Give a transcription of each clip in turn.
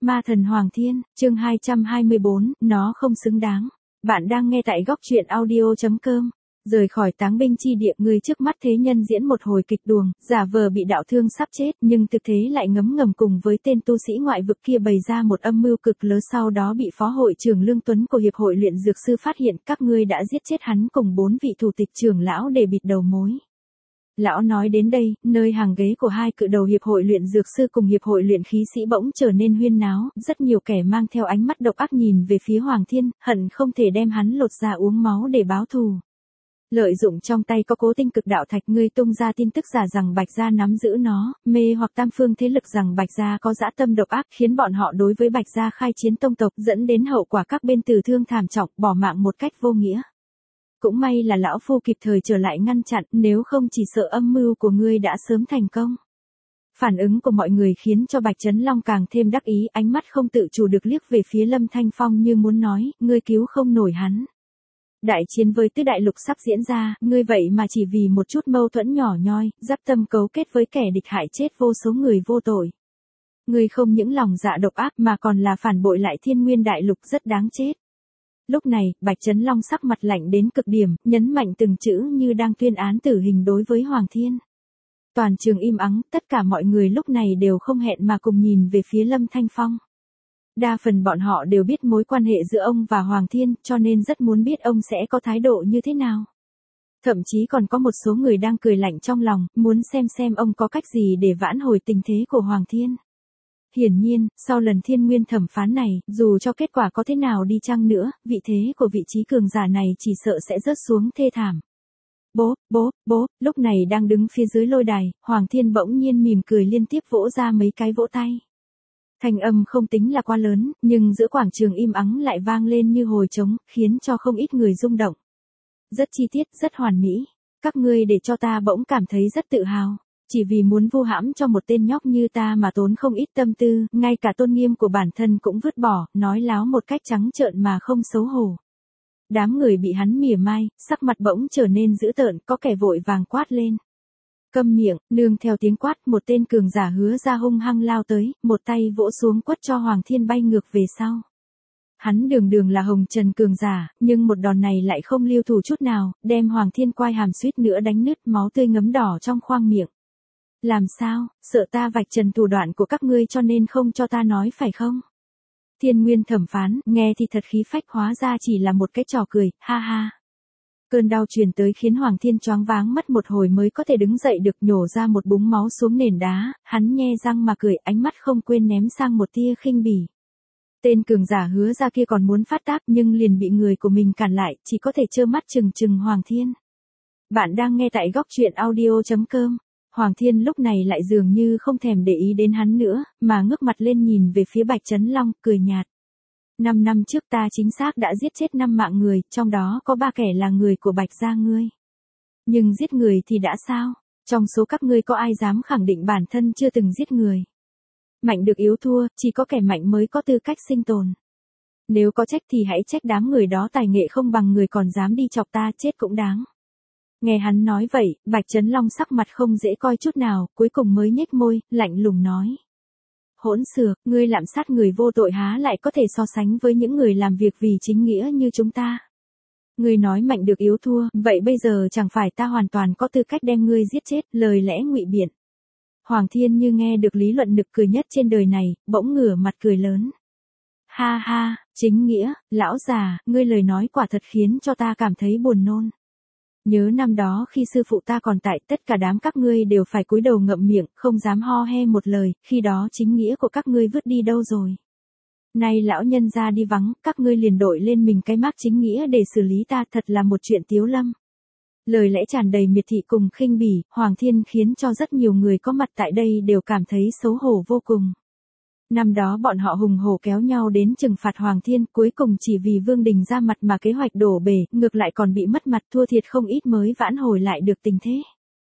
Ma thần Hoàng Thiên, chương 224, nó không xứng đáng. Bạn đang nghe tại góc truyện audio.com. Rời khỏi táng binh chi địa, người trước mắt thế nhân diễn một hồi kịch đuồng, giả vờ bị đạo thương sắp chết, nhưng thực tế lại ngấm ngầm cùng với tên tu sĩ ngoại vực kia bày ra một âm mưu cực lớn. Sau đó bị phó hội trưởng Lương Tuấn của Hiệp hội luyện dược sư phát hiện, các ngươi đã giết chết hắn cùng 4 vị thủ tịch trưởng lão để bịt đầu mối. Lão nói đến đây, nơi hàng ghế của hai cự đầu Hiệp hội luyện dược sư cùng Hiệp hội luyện khí sĩ bỗng trở nên huyên náo, rất nhiều kẻ mang theo ánh mắt độc ác nhìn về phía Hoàng Thiên, hận không thể đem hắn lột ra uống máu để báo thù. Lợi dụng trong tay có cố tinh cực đạo thạch, ngươi tung ra tin tức giả rằng Bạch Gia nắm giữ nó, mê hoặc tam phương thế lực rằng Bạch Gia có dã tâm độc ác, khiến bọn họ đối với Bạch Gia khai chiến tông tộc, dẫn đến hậu quả các bên tử thương thảm trọng, bỏ mạng một cách vô nghĩa. Cũng may là lão phu kịp thời trở lại ngăn chặn, nếu không chỉ sợ âm mưu của ngươi đã sớm thành công. Phản ứng của mọi người khiến cho Bạch Chấn Long càng thêm đắc ý, ánh mắt không tự chủ được liếc về phía Lâm Thanh Phong như muốn nói, ngươi cứu không nổi hắn. Đại chiến với Tứ Đại Lục sắp diễn ra, ngươi vậy mà chỉ vì một chút mâu thuẫn nhỏ nhoi, dắp tâm cấu kết với kẻ địch hại chết vô số người vô tội. Ngươi không những lòng dạ độc ác mà còn là phản bội lại Thiên Nguyên Đại Lục, rất đáng chết. Lúc này, Bạch Chấn Long sắc mặt lạnh đến cực điểm, nhấn mạnh từng chữ như đang tuyên án tử hình đối với Hoàng Thiên. Toàn trường im ắng, tất cả mọi người lúc này đều không hẹn mà cùng nhìn về phía Lâm Thanh Phong. Đa phần bọn họ đều biết mối quan hệ giữa ông và Hoàng Thiên, cho nên rất muốn biết ông sẽ có thái độ như thế nào. Thậm chí còn có một số người đang cười lạnh trong lòng, muốn xem ông có cách gì để vãn hồi tình thế của Hoàng Thiên. Hiển nhiên, sau lần Thiên Nguyên thẩm phán này, dù cho kết quả có thế nào đi chăng nữa, vị thế của vị trí cường giả này chỉ sợ sẽ rớt xuống thê thảm. Bố, lúc này đang đứng phía dưới lôi đài, Hoàng Thiên bỗng nhiên mỉm cười liên tiếp vỗ ra mấy cái vỗ tay. Thanh âm không tính là quá lớn, nhưng giữa quảng trường im ắng lại vang lên như hồi trống, khiến cho không ít người rung động. Rất chi tiết, rất hoàn mỹ. Các ngươi để cho ta bỗng cảm thấy rất tự hào. Chỉ vì muốn vu hãm cho một tên nhóc như ta mà tốn không ít tâm tư, ngay cả tôn nghiêm của bản thân cũng vứt bỏ, nói láo một cách trắng trợn mà không xấu hổ. Đám người bị hắn mỉa mai, sắc mặt bỗng trở nên dữ tợn, có kẻ vội vàng quát lên. Câm miệng, nương theo tiếng quát, một tên cường giả Hứa Ra hung hăng lao tới, một tay vỗ xuống quất cho Hoàng Thiên bay ngược về sau. Hắn đường là hồng trần cường giả, nhưng một đòn này lại không lưu thủ chút nào, đem Hoàng Thiên quai hàm suýt nữa đánh nứt, máu tươi ngấm đỏ trong khoang miệng. Làm sao, sợ ta vạch trần thủ đoạn của các ngươi cho nên không cho ta nói phải không? Thiên Nguyên thẩm phán, nghe thì thật khí phách, hóa ra chỉ là một cái trò cười, ha ha. Cơn đau truyền tới khiến Hoàng Thiên choáng váng mất một hồi mới có thể đứng dậy được, nhổ ra một búng máu xuống nền đá, hắn nhe răng mà cười, ánh mắt không quên ném sang một tia khinh bỉ. Tên cường giả Hứa Ra kia còn muốn phát tác nhưng liền bị người của mình cản lại, chỉ có thể trơ mắt chừng Hoàng Thiên. Bạn đang nghe tại góc truyện audio.com. Hoàng Thiên lúc này lại dường như không thèm để ý đến hắn nữa, mà ngước mặt lên nhìn về phía Bạch Chấn Long, cười nhạt. 5 năm trước ta chính xác đã giết chết 5 mạng người, trong đó có 3 kẻ là người của Bạch Gia ngươi. Nhưng giết người thì đã sao? Trong số các ngươi có ai dám khẳng định bản thân chưa từng giết người? Mạnh được yếu thua, chỉ có kẻ mạnh mới có tư cách sinh tồn. Nếu có trách thì hãy trách đám người đó tài nghệ không bằng người còn dám đi chọc ta, chết cũng đáng. Nghe hắn nói vậy, Bạch Chấn Long sắc mặt không dễ coi chút nào, cuối cùng mới nhếch môi, lạnh lùng nói. Hỗn xược, ngươi lạm sát người vô tội há lại có thể so sánh với những người làm việc vì chính nghĩa như chúng ta. Ngươi nói mạnh được yếu thua, vậy bây giờ chẳng phải ta hoàn toàn có tư cách đem ngươi giết chết, lời lẽ ngụy biện. Hoàng Thiên như nghe được lý luận nực cười nhất trên đời này, bỗng ngửa mặt cười lớn. Ha ha, chính nghĩa, lão già, ngươi lời nói quả thật khiến cho ta cảm thấy buồn nôn. Nhớ năm đó khi sư phụ ta còn tại, tất cả đám các ngươi đều phải cúi đầu ngậm miệng, không dám ho he một lời, khi đó chính nghĩa của các ngươi vứt đi đâu rồi. Nay lão nhân ra đi vắng, các ngươi liền đội lên mình cái mác chính nghĩa để xử lý ta, thật là một chuyện tiếu lâm. Lời lẽ tràn đầy miệt thị cùng khinh bỉ, Hoàng Thiên khiến cho rất nhiều người có mặt tại đây đều cảm thấy xấu hổ vô cùng. Năm đó bọn họ hùng hổ kéo nhau đến trừng phạt Hoàng Thiên, cuối cùng chỉ vì Vương Đình ra mặt mà kế hoạch đổ bể, ngược lại còn bị mất mặt, thua thiệt không ít mới vãn hồi lại được tình thế.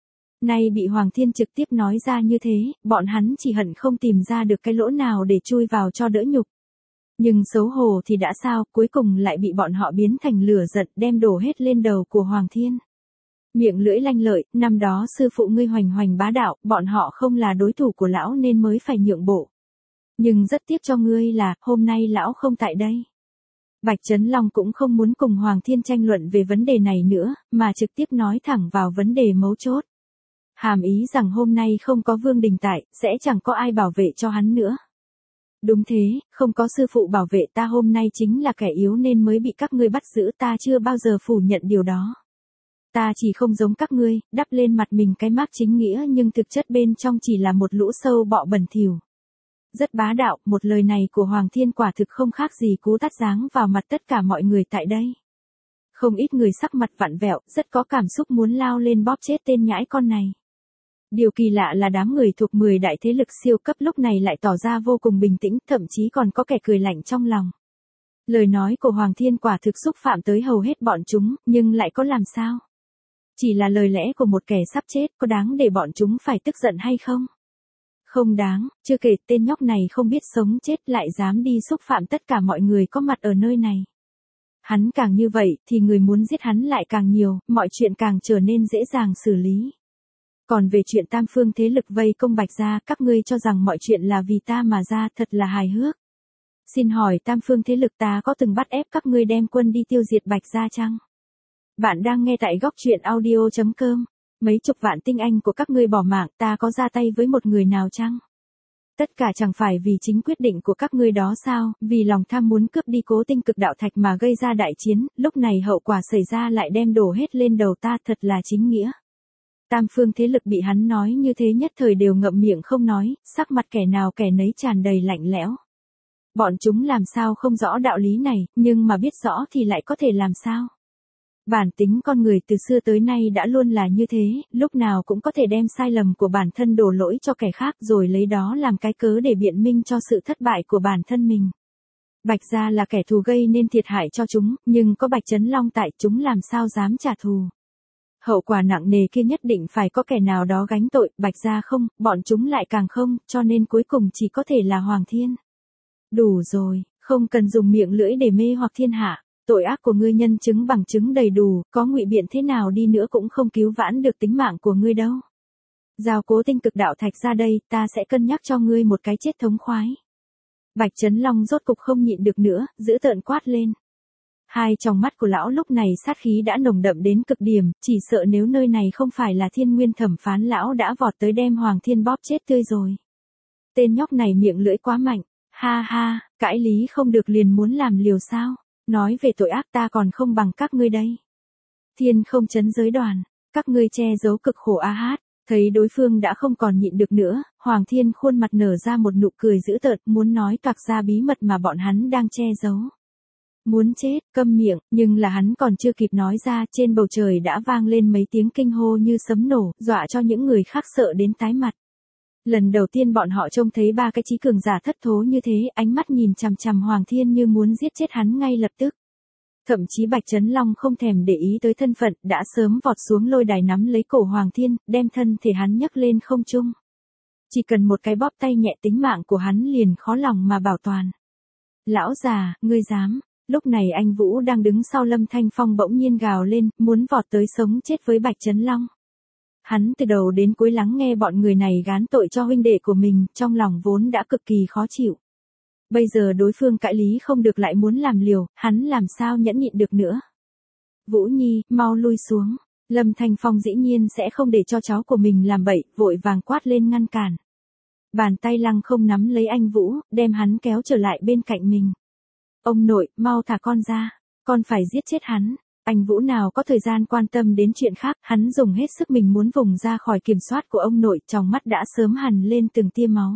Nay bị Hoàng Thiên trực tiếp nói ra như thế, bọn hắn chỉ hận không tìm ra được cái lỗ nào để chui vào cho đỡ nhục. Nhưng xấu hổ thì đã sao, cuối cùng lại bị bọn họ biến thành lửa giận đem đổ hết lên đầu của Hoàng Thiên. Miệng lưỡi lanh lợi, năm đó sư phụ ngươi hoành bá đạo, bọn họ không là đối thủ của lão nên mới phải nhượng bộ. Nhưng rất tiếc cho ngươi là, hôm nay lão không tại đây. Bạch Trấn Long cũng không muốn cùng Hoàng Thiên tranh luận về vấn đề này nữa, mà trực tiếp nói thẳng vào vấn đề mấu chốt. Hàm ý rằng hôm nay không có Vương Đình tại, sẽ chẳng có ai bảo vệ cho hắn nữa. Đúng thế, không có sư phụ bảo vệ ta hôm nay chính là kẻ yếu nên mới bị các ngươi bắt giữ, ta chưa bao giờ phủ nhận điều đó. Ta chỉ không giống các ngươi, đắp lên mặt mình cái mác chính nghĩa nhưng thực chất bên trong chỉ là một lũ sâu bọ bẩn thỉu. Rất bá đạo, một lời này của Hoàng Thiên quả thực không khác gì cú tát giáng vào mặt tất cả mọi người tại đây. Không ít người sắc mặt vặn vẹo, rất có cảm xúc muốn lao lên bóp chết tên nhãi con này. Điều kỳ lạ là đám người thuộc 10 đại thế lực siêu cấp lúc này lại tỏ ra vô cùng bình tĩnh, thậm chí còn có kẻ cười lạnh trong lòng. Lời nói của Hoàng Thiên quả thực xúc phạm tới hầu hết bọn chúng, nhưng lại có làm sao? Chỉ là lời lẽ của một kẻ sắp chết, có đáng để bọn chúng phải tức giận hay không? Không đáng, chưa kể tên nhóc này không biết sống chết lại dám đi xúc phạm tất cả mọi người có mặt ở nơi này. Hắn càng như vậy thì người muốn giết hắn lại càng nhiều, mọi chuyện càng trở nên dễ dàng xử lý. Còn về chuyện tam phương thế lực vây công Bạch gia, các ngươi cho rằng mọi chuyện là vì ta mà ra, thật là hài hước. Xin hỏi tam phương thế lực ta có từng bắt ép các ngươi đem quân đi tiêu diệt Bạch gia chăng? Bạn đang nghe tại góc truyện audio.com. Mấy chục vạn tinh anh của các ngươi bỏ mạng, ta có ra tay với một người nào chăng? Tất cả chẳng phải vì chính quyết định của các ngươi đó sao, vì lòng tham muốn cướp đi Cố Tinh Cực Đạo Thạch mà gây ra đại chiến, lúc này hậu quả xảy ra lại đem đổ hết lên đầu ta, thật là chính nghĩa. Tam phương thế lực bị hắn nói như thế nhất thời đều ngậm miệng không nói, sắc mặt kẻ nào kẻ nấy tràn đầy lạnh lẽo. Bọn chúng làm sao không rõ đạo lý này, nhưng mà biết rõ thì lại có thể làm sao? Bản tính con người từ xưa tới nay đã luôn là như thế, lúc nào cũng có thể đem sai lầm của bản thân đổ lỗi cho kẻ khác rồi lấy đó làm cái cớ để biện minh cho sự thất bại của bản thân mình. Bạch gia là kẻ thù gây nên thiệt hại cho chúng, nhưng có Bạch Trấn Long tại chúng làm sao dám trả thù. Hậu quả nặng nề kia nhất định phải có kẻ nào đó gánh tội, Bạch gia không, bọn chúng lại càng không, cho nên cuối cùng chỉ có thể là Hoàng Thiên. Đủ rồi, không cần dùng miệng lưỡi để mê hoặc thiên hạ. Tội ác của ngươi nhân chứng bằng chứng đầy đủ, có ngụy biện thế nào đi nữa cũng không cứu vãn được tính mạng của ngươi đâu. Giao Cố Tinh Cực Đạo Thạch ra đây, ta sẽ cân nhắc cho ngươi một cái chết thống khoái. Bạch Trấn Long rốt cục không nhịn được nữa, giữ tợn quát lên. Hai tròng mắt của lão lúc này sát khí đã nồng đậm đến cực điểm, chỉ sợ nếu nơi này không phải là Thiên Nguyên thẩm phán lão đã vọt tới đem Hoàng Thiên bóp chết tươi rồi. Tên nhóc này miệng lưỡi quá mạnh, ha ha, cãi lý không được liền muốn làm liều sao? Nói về tội ác ta còn không bằng các ngươi đây. Thiên không chấn giới đoàn, các ngươi che giấu cực khổ a hát. Thấy đối phương đã không còn nhịn được nữa, Hoàng Thiên khuôn mặt nở ra một nụ cười dữ tợn, muốn nói toạc ra bí mật mà bọn hắn đang che giấu. Muốn chết, câm miệng, nhưng là hắn còn chưa kịp nói ra, trên bầu trời đã vang lên mấy tiếng kinh hô như sấm nổ, dọa cho những người khác sợ đến tái mặt. Lần đầu tiên bọn họ trông thấy ba cái trí cường giả thất thố như thế, ánh mắt nhìn chằm chằm Hoàng Thiên như muốn giết chết hắn ngay lập tức. Thậm chí Bạch Trấn Long không thèm để ý tới thân phận, đã sớm vọt xuống lôi đài nắm lấy cổ Hoàng Thiên, đem thân thể hắn nhấc lên không trung. Chỉ cần một cái bóp tay nhẹ tính mạng của hắn liền khó lòng mà bảo toàn. Lão già, ngươi dám. Lúc này anh Vũ đang đứng sau Lâm Thanh Phong bỗng nhiên gào lên, muốn vọt tới sống chết với Bạch Trấn Long. Hắn từ đầu đến cuối lắng nghe bọn người này gán tội cho huynh đệ của mình, trong lòng vốn đã cực kỳ khó chịu. Bây giờ đối phương cãi lý không được lại muốn làm liều, hắn làm sao nhẫn nhịn được nữa. Vũ Nhi, mau lui xuống. Lâm Thanh Phong dĩ nhiên sẽ không để cho cháu của mình làm bậy, vội vàng quát lên ngăn cản. Bàn tay Lăng Không nắm lấy anh Vũ, đem hắn kéo trở lại bên cạnh mình. Ông nội, mau thả con ra, con phải giết chết hắn. Anh Vũ nào có thời gian quan tâm đến chuyện khác, hắn dùng hết sức mình muốn vùng ra khỏi kiểm soát của ông nội, trong mắt đã sớm hằn lên từng tia máu.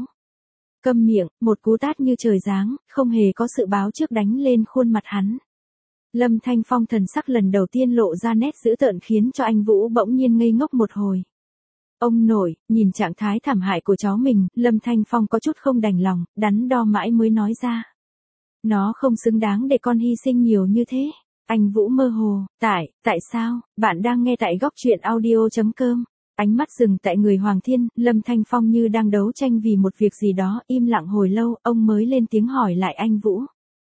Câm miệng, một cú tát như trời giáng, không hề có sự báo trước đánh lên khuôn mặt hắn. Lâm Thanh Phong thần sắc lần đầu tiên lộ ra nét dữ tợn khiến cho anh Vũ bỗng nhiên ngây ngốc một hồi. Ông nội, nhìn trạng thái thảm hại của cháu mình, Lâm Thanh Phong có chút không đành lòng, đắn đo mãi mới nói ra. Nó không xứng đáng để con hy sinh nhiều như thế. Anh Vũ mơ hồ, tại sao, bạn đang nghe tại góc truyện audio.com. Ánh mắt dừng tại người Hoàng Thiên, Lâm Thanh Phong như đang đấu tranh vì một việc gì đó, im lặng hồi lâu, ông mới lên tiếng hỏi lại anh Vũ.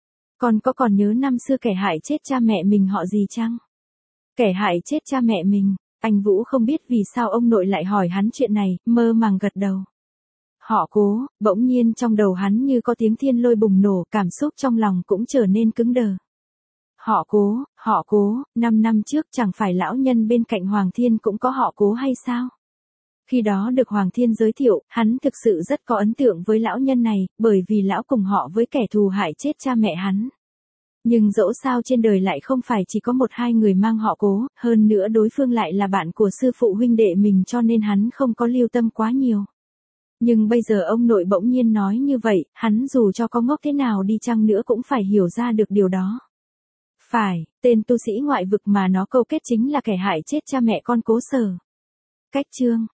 Con có còn nhớ năm xưa kẻ hại chết cha mẹ mình họ gì chăng? Kẻ hại chết cha mẹ mình, anh Vũ không biết vì sao ông nội lại hỏi hắn chuyện này, mơ màng gật đầu. Họ Cố, bỗng nhiên trong đầu hắn như có tiếng thiên lôi bùng nổ, cảm xúc trong lòng cũng trở nên cứng đờ. Họ Cố, 5 năm trước chẳng phải lão nhân bên cạnh Hoàng Thiên cũng có họ Cố hay sao? Khi đó được Hoàng Thiên giới thiệu, hắn thực sự rất có ấn tượng với lão nhân này, bởi vì lão cùng họ với kẻ thù hại chết cha mẹ hắn. Nhưng dẫu sao trên đời lại không phải chỉ có một hai người mang họ Cố, hơn nữa đối phương lại là bạn của sư phụ huynh đệ mình cho nên hắn không có lưu tâm quá nhiều. Nhưng bây giờ ông nội bỗng nhiên nói như vậy, hắn dù cho có ngốc thế nào đi chăng nữa cũng phải hiểu ra được điều đó. Phải, tên tu sĩ ngoại vực mà nó câu kết chính là kẻ hại chết cha mẹ con Cố Sở. Cách chương